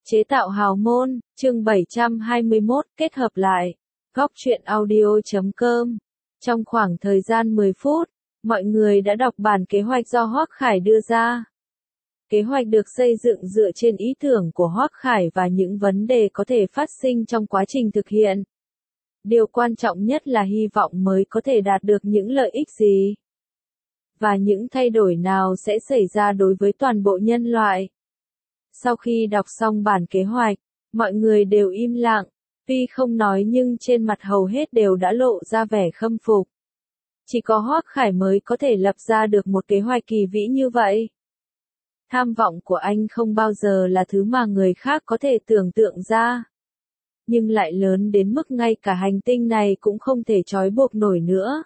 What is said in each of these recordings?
Chế tạo hào môn, chương 721, kết hợp lại. Góc truyện audio.com. Trong khoảng thời gian 10 phút, mọi người đã đọc bản kế hoạch do Hoắc Khải đưa ra. Kế hoạch được xây dựng dựa trên ý tưởng của Hoắc Khải và những vấn đề có thể phát sinh trong quá trình thực hiện. Điều quan trọng nhất là hy vọng mới có thể đạt được những lợi ích gì. Và những thay đổi nào sẽ xảy ra đối với toàn bộ nhân loại. Sau khi đọc xong bản kế hoạch, mọi người đều im lặng, tuy không nói nhưng trên mặt hầu hết đều đã lộ ra vẻ khâm phục. Chỉ có Hoắc Khải mới có thể lập ra được một kế hoạch kỳ vĩ như vậy. Tham vọng của anh không bao giờ là thứ mà người khác có thể tưởng tượng ra. Nhưng lại lớn đến mức ngay cả hành tinh này cũng không thể trói buộc nổi nữa.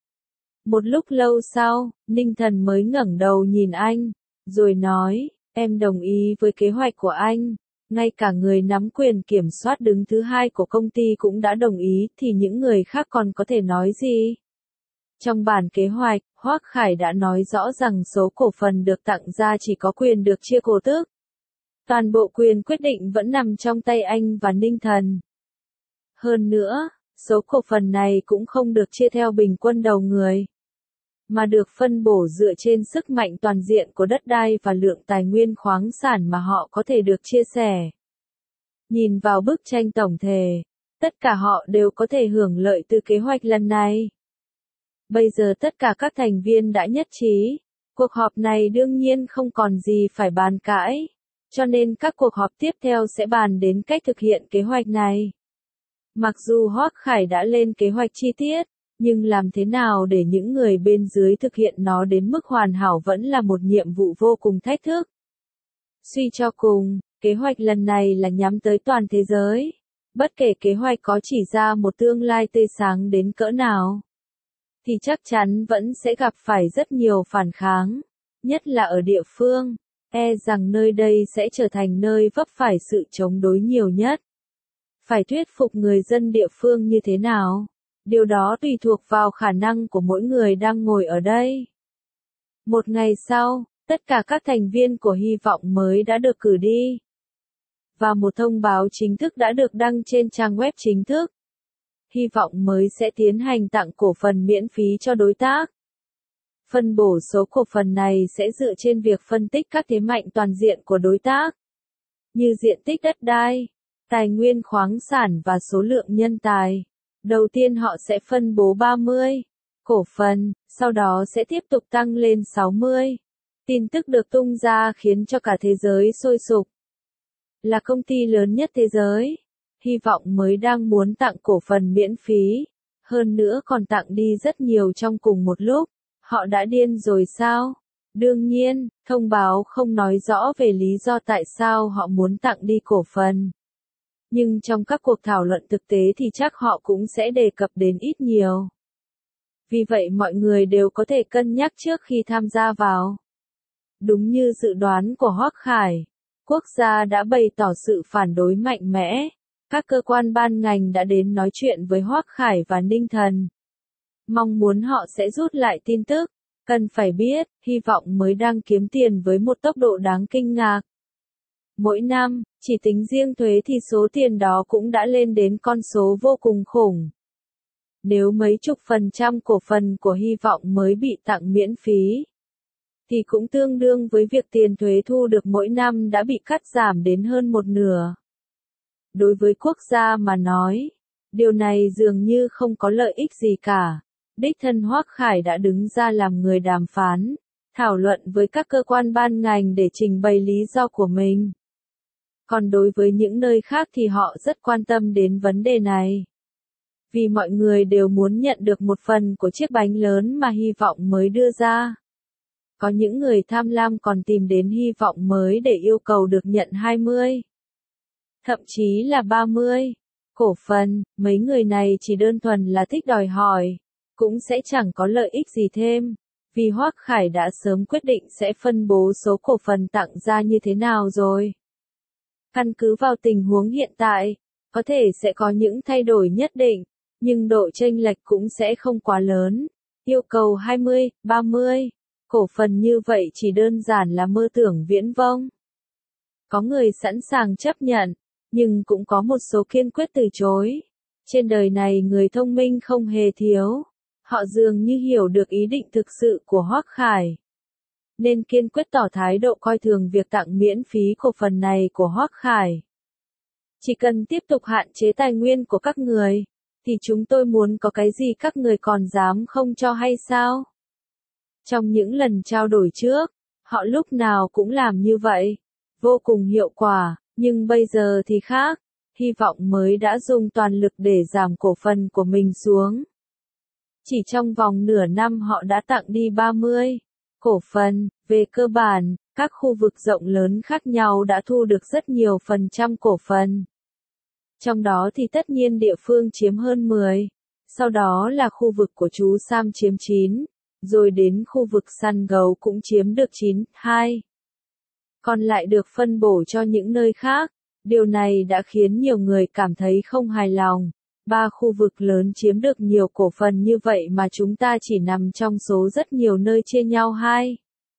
Một lúc lâu sau, Ninh Thần mới ngẩng đầu nhìn anh, rồi nói, em đồng ý với kế hoạch của anh. Ngay cả người nắm quyền kiểm soát đứng thứ hai của công ty cũng đã đồng ý thì những người khác còn có thể nói gì? Trong bản kế hoạch, Hoắc Khải đã nói rõ rằng số cổ phần được tặng ra chỉ có quyền được chia cổ tức. Toàn bộ quyền quyết định vẫn nằm trong tay anh và Ninh Thần. Hơn nữa, số cổ phần này cũng không được chia theo bình quân đầu người, mà được phân bổ dựa trên sức mạnh toàn diện của đất đai và lượng tài nguyên khoáng sản mà họ có thể được chia sẻ. Nhìn vào bức tranh tổng thể, tất cả họ đều có thể hưởng lợi từ kế hoạch lần này. Bây giờ tất cả các thành viên đã nhất trí, cuộc họp này đương nhiên không còn gì phải bàn cãi, cho nên các cuộc họp tiếp theo sẽ bàn đến cách thực hiện kế hoạch này. Mặc dù Hoắc Khải đã lên kế hoạch chi tiết, nhưng làm thế nào để những người bên dưới thực hiện nó đến mức hoàn hảo vẫn là một nhiệm vụ vô cùng thách thức. Suy cho cùng, kế hoạch lần này là nhắm tới toàn thế giới. Bất kể kế hoạch có chỉ ra một tương lai tươi sáng đến cỡ nào, thì chắc chắn vẫn sẽ gặp phải rất nhiều phản kháng, nhất là ở địa phương, rằng nơi đây sẽ trở thành nơi vấp phải sự chống đối nhiều nhất. Phải thuyết phục người dân địa phương như thế nào? Điều đó tùy thuộc vào khả năng của mỗi người đang ngồi ở đây. Một ngày sau, tất cả các thành viên của Hy vọng mới đã được cử đi. Và một thông báo chính thức đã được đăng trên trang web chính thức. Hy vọng mới sẽ tiến hành tặng cổ phần miễn phí cho đối tác. Phân bổ số cổ phần này sẽ dựa trên việc phân tích các thế mạnh toàn diện của đối tác, như diện tích đất đai, tài nguyên khoáng sản và số lượng nhân tài. Đầu tiên họ sẽ phân bố 30 cổ phần, sau đó sẽ tiếp tục tăng lên 60. Tin tức được tung ra khiến cho cả thế giới sôi sục. Là công ty lớn nhất thế giới, Hy vọng mới đang muốn tặng cổ phần miễn phí, hơn nữa còn tặng đi rất nhiều trong cùng một lúc. Họ đã điên rồi sao? Đương nhiên, thông báo không nói rõ về lý do tại sao họ muốn tặng đi cổ phần. Nhưng trong các cuộc thảo luận thực tế thì chắc họ cũng sẽ đề cập đến ít nhiều. Vì vậy mọi người đều có thể cân nhắc trước khi tham gia vào. Đúng như dự đoán của Hoắc Khải, quốc gia đã bày tỏ sự phản đối mạnh mẽ. Các cơ quan ban ngành đã đến nói chuyện với Hoắc Khải và Ninh Thần. Mong muốn họ sẽ rút lại tin tức. Cần phải biết, Hy vọng mới đang kiếm tiền với một tốc độ đáng kinh ngạc. Mỗi năm, chỉ tính riêng thuế thì số tiền đó cũng đã lên đến con số vô cùng khủng. Nếu mấy chục % cổ phần của Hy vọng mới bị tặng miễn phí, thì cũng tương đương với việc tiền thuế thu được mỗi năm đã bị cắt giảm đến hơn một nửa. Đối với quốc gia mà nói, điều này dường như không có lợi ích gì cả. Đích thân Hoắc Khải đã đứng ra làm người đàm phán, thảo luận với các cơ quan ban ngành để trình bày lý do của mình. Còn đối với những nơi khác thì họ rất quan tâm đến vấn đề này. Vì mọi người đều muốn nhận được một phần của chiếc bánh lớn mà Hy vọng mới đưa ra. Có những người tham lam còn tìm đến Hy vọng mới để yêu cầu được nhận 20, thậm chí là 30 cổ phần. Mấy người này chỉ đơn thuần là thích đòi hỏi, cũng sẽ chẳng có lợi ích gì thêm, vì Hoắc Khải đã sớm quyết định sẽ phân bố số cổ phần tặng ra như thế nào rồi. Căn cứ vào tình huống hiện tại, có thể sẽ có những thay đổi nhất định, nhưng độ chênh lệch cũng sẽ không quá lớn. Yêu cầu 20, 30 cổ phần như vậy chỉ đơn giản là mơ tưởng viễn vông. Có người sẵn sàng chấp nhận, nhưng cũng có một số kiên quyết từ chối. Trên đời này người thông minh không hề thiếu. Họ dường như hiểu được ý định thực sự của Hoắc Khải, nên kiên quyết tỏ thái độ coi thường việc tặng miễn phí cổ phần này của Hoắc Khải. Chỉ cần tiếp tục hạn chế tài nguyên của các người, thì chúng tôi muốn có cái gì các người còn dám không cho hay sao? Trong những lần trao đổi trước, họ lúc nào cũng làm như vậy, vô cùng hiệu quả, nhưng bây giờ thì khác. Hy vọng mới đã dùng toàn lực để giảm cổ phần của mình xuống. Chỉ trong vòng nửa năm họ đã tặng đi 30 cổ phần. Về cơ bản, các khu vực rộng lớn khác nhau đã thu được rất nhiều phần trăm cổ phần. Trong đó thì tất nhiên địa phương chiếm hơn 10, sau đó là khu vực của chú Sam chiếm 9, rồi đến khu vực săn gấu cũng chiếm được 9,2. Còn lại được phân bổ cho những nơi khác. Điều này đã khiến nhiều người cảm thấy không hài lòng. 3 khu vực lớn chiếm được nhiều cổ phần như vậy mà chúng ta chỉ nằm trong số rất nhiều nơi chia nhau 2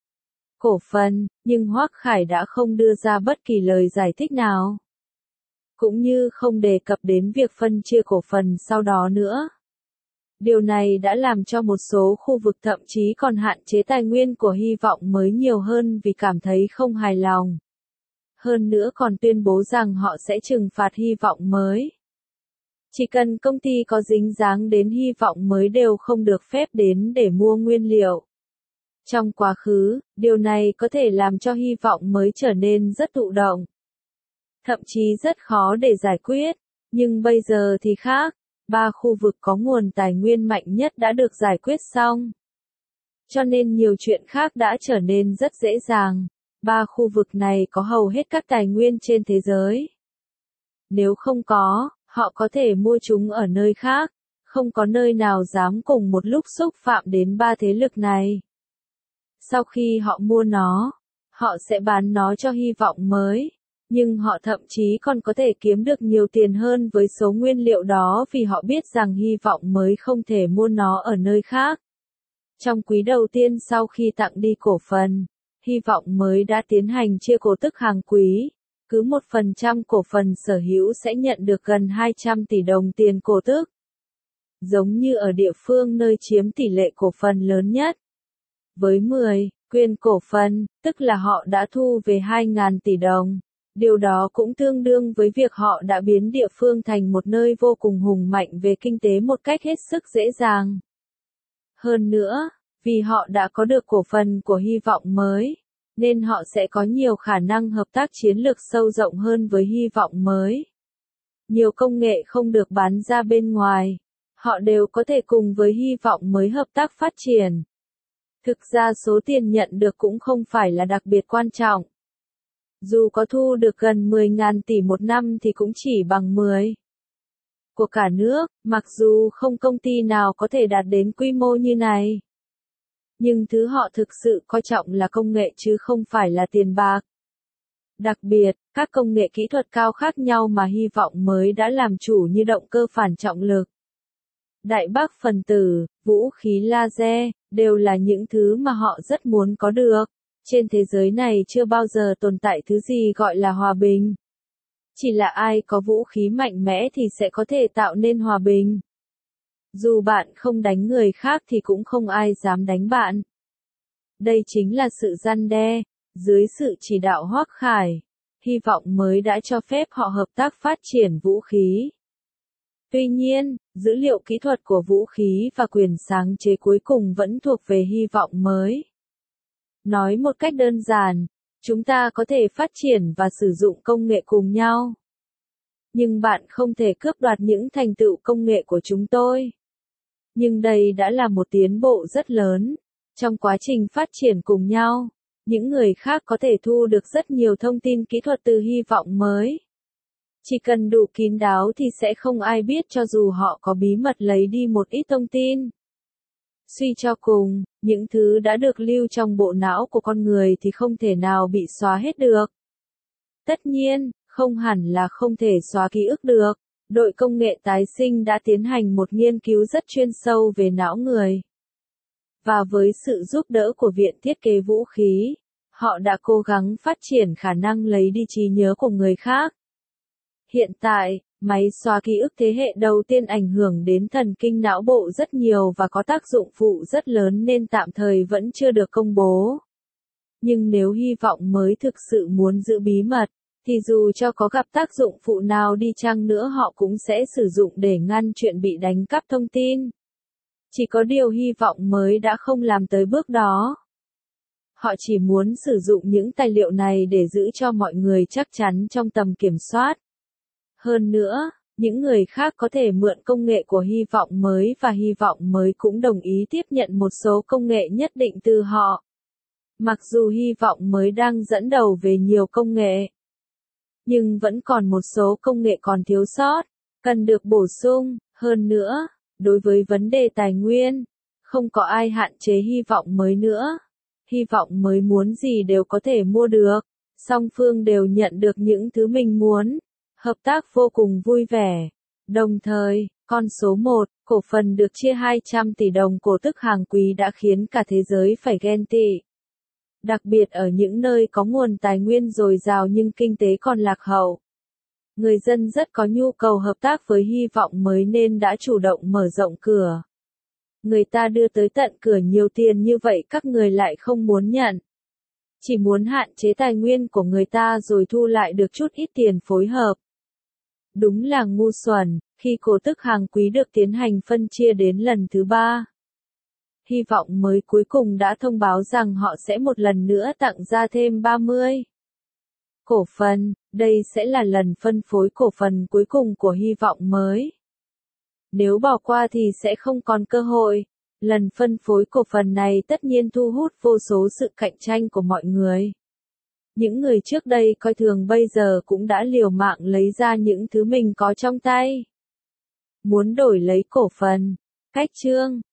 cổ phần, nhưng Hoắc Khải đã không đưa ra bất kỳ lời giải thích nào. Cũng như không đề cập đến việc phân chia cổ phần sau đó nữa. Điều này đã làm cho một số khu vực thậm chí còn hạn chế tài nguyên của Hy vọng mới nhiều hơn vì cảm thấy không hài lòng. Hơn nữa còn tuyên bố rằng họ sẽ trừng phạt Hy vọng mới. Chỉ cần công ty có dính dáng đến Hy vọng mới đều không được phép đến để mua nguyên liệu. Trong quá khứ, điều này có thể làm cho Hy vọng mới trở nên rất thụ động. Thậm chí rất khó để giải quyết, nhưng bây giờ thì khác. 3 khu vực có nguồn tài nguyên mạnh nhất đã được giải quyết xong. Cho nên nhiều chuyện khác đã trở nên rất dễ dàng. 3 khu vực này có hầu hết các tài nguyên trên thế giới. Nếu không có, họ có thể mua chúng ở nơi khác. Không có nơi nào dám cùng một lúc xúc phạm đến 3 thế lực này. Sau khi họ mua nó, họ sẽ bán nó cho Hy vọng mới. Nhưng họ thậm chí còn có thể kiếm được nhiều tiền hơn với số nguyên liệu đó vì họ biết rằng Hy vọng mới không thể mua nó ở nơi khác. Trong quý đầu tiên sau khi tặng đi cổ phần, Hy vọng mới đã tiến hành chia cổ tức hàng quý. Cứ 1% cổ phần sở hữu sẽ nhận được gần 200 tỷ đồng tiền cổ tức. Giống như ở địa phương nơi chiếm tỷ lệ cổ phần lớn nhất. Với 10 quyền cổ phần, tức là họ đã thu về 2.000 tỷ đồng. Điều đó cũng tương đương với việc họ đã biến địa phương thành một nơi vô cùng hùng mạnh về kinh tế một cách hết sức dễ dàng. Hơn nữa, vì họ đã có được cổ phần của Hy vọng mới, nên họ sẽ có nhiều khả năng hợp tác chiến lược sâu rộng hơn với Hy vọng mới. Nhiều công nghệ không được bán ra bên ngoài, họ đều có thể cùng với Hy vọng mới hợp tác phát triển. Thực ra số tiền nhận được cũng không phải là đặc biệt quan trọng. Dù có thu được gần 10.000 tỷ một năm thì cũng chỉ bằng 10 của cả nước, mặc dù không công ty nào có thể đạt đến quy mô như này. Nhưng thứ họ thực sự coi trọng là công nghệ chứ không phải là tiền bạc. Đặc biệt, các công nghệ kỹ thuật cao khác nhau mà Hy vọng mới đã làm chủ như động cơ phản trọng lực, đại bác phần tử, vũ khí laser, đều là những thứ mà họ rất muốn có được. Trên thế giới này chưa bao giờ tồn tại thứ gì gọi là hòa bình. Chỉ là ai có vũ khí mạnh mẽ thì sẽ có thể tạo nên hòa bình. Dù bạn không đánh người khác thì cũng không ai dám đánh bạn. Đây chính là sự răn đe. Dưới sự chỉ đạo Hoắc Khải, Hy vọng mới đã cho phép họ hợp tác phát triển vũ khí. Tuy nhiên, dữ liệu kỹ thuật của vũ khí và quyền sáng chế cuối cùng vẫn thuộc về Hy vọng mới. Nói một cách đơn giản, chúng ta có thể phát triển và sử dụng công nghệ cùng nhau. Nhưng bạn không thể cướp đoạt những thành tựu công nghệ của chúng tôi. Nhưng đây đã là một tiến bộ rất lớn. Trong quá trình phát triển cùng nhau, những người khác có thể thu được rất nhiều thông tin kỹ thuật từ Hy vọng mới. Chỉ cần đủ kín đáo thì sẽ không ai biết cho dù họ có bí mật lấy đi một ít thông tin. Suy cho cùng, những thứ đã được lưu trong bộ não của con người thì không thể nào bị xóa hết được. Tất nhiên, không hẳn là không thể xóa ký ức được. Đội công nghệ tái sinh đã tiến hành một nghiên cứu rất chuyên sâu về não người. Và với sự giúp đỡ của Viện Thiết kế Vũ khí, Họ đã cố gắng phát triển khả năng lấy đi trí nhớ của người khác. Hiện tại, máy xóa ký ức thế hệ đầu tiên ảnh hưởng đến thần kinh não bộ rất nhiều và có tác dụng phụ rất lớn nên tạm thời vẫn chưa được công bố. Nhưng nếu hy vọng mới thực sự muốn giữ bí mật, thì dù cho có gặp tác dụng phụ nào đi chăng nữa họ cũng sẽ sử dụng để ngăn chuyện bị đánh cắp thông tin. Chỉ có điều hy vọng mới đã không làm tới bước đó. Họ chỉ muốn sử dụng những tài liệu này để giữ cho mọi người chắc chắn trong tầm kiểm soát. Hơn nữa, những người khác có thể mượn công nghệ của hy vọng mới và hy vọng mới cũng đồng ý tiếp nhận một số công nghệ nhất định từ họ. Mặc dù hy vọng mới đang dẫn đầu về nhiều công nghệ, nhưng vẫn còn một số công nghệ còn thiếu sót, cần được bổ sung. Hơn nữa, đối với vấn đề tài nguyên, không có ai hạn chế hy vọng mới nữa. Hy vọng mới muốn gì đều có thể mua được, song phương đều nhận được những thứ mình muốn. Hợp tác vô cùng vui vẻ. Đồng thời, con số 1, cổ phần được chia 200 tỷ đồng cổ tức hàng quý đã khiến cả thế giới phải ghen tị. Đặc biệt ở những nơi có nguồn tài nguyên dồi dào nhưng kinh tế còn lạc hậu. Người dân rất có nhu cầu hợp tác với hy vọng mới nên đã chủ động mở rộng cửa. Người ta đưa tới tận cửa nhiều tiền như vậy các người lại không muốn nhận. Chỉ muốn hạn chế tài nguyên của người ta rồi thu lại được chút ít tiền phối hợp. Đúng là ngu xuẩn, khi cổ tức hàng quý được tiến hành phân chia đến lần thứ 3. Hy vọng mới cuối cùng đã thông báo rằng họ sẽ một lần nữa tặng ra thêm 30 cổ phần, đây sẽ là lần phân phối cổ phần cuối cùng của hy vọng mới. Nếu bỏ qua thì sẽ không còn cơ hội. Lần phân phối cổ phần này tất nhiên thu hút vô số sự cạnh tranh của mọi người. Những người trước đây coi thường bây giờ cũng đã liều mạng lấy ra những thứ mình có trong tay. Muốn đổi lấy cổ phần. Cách chương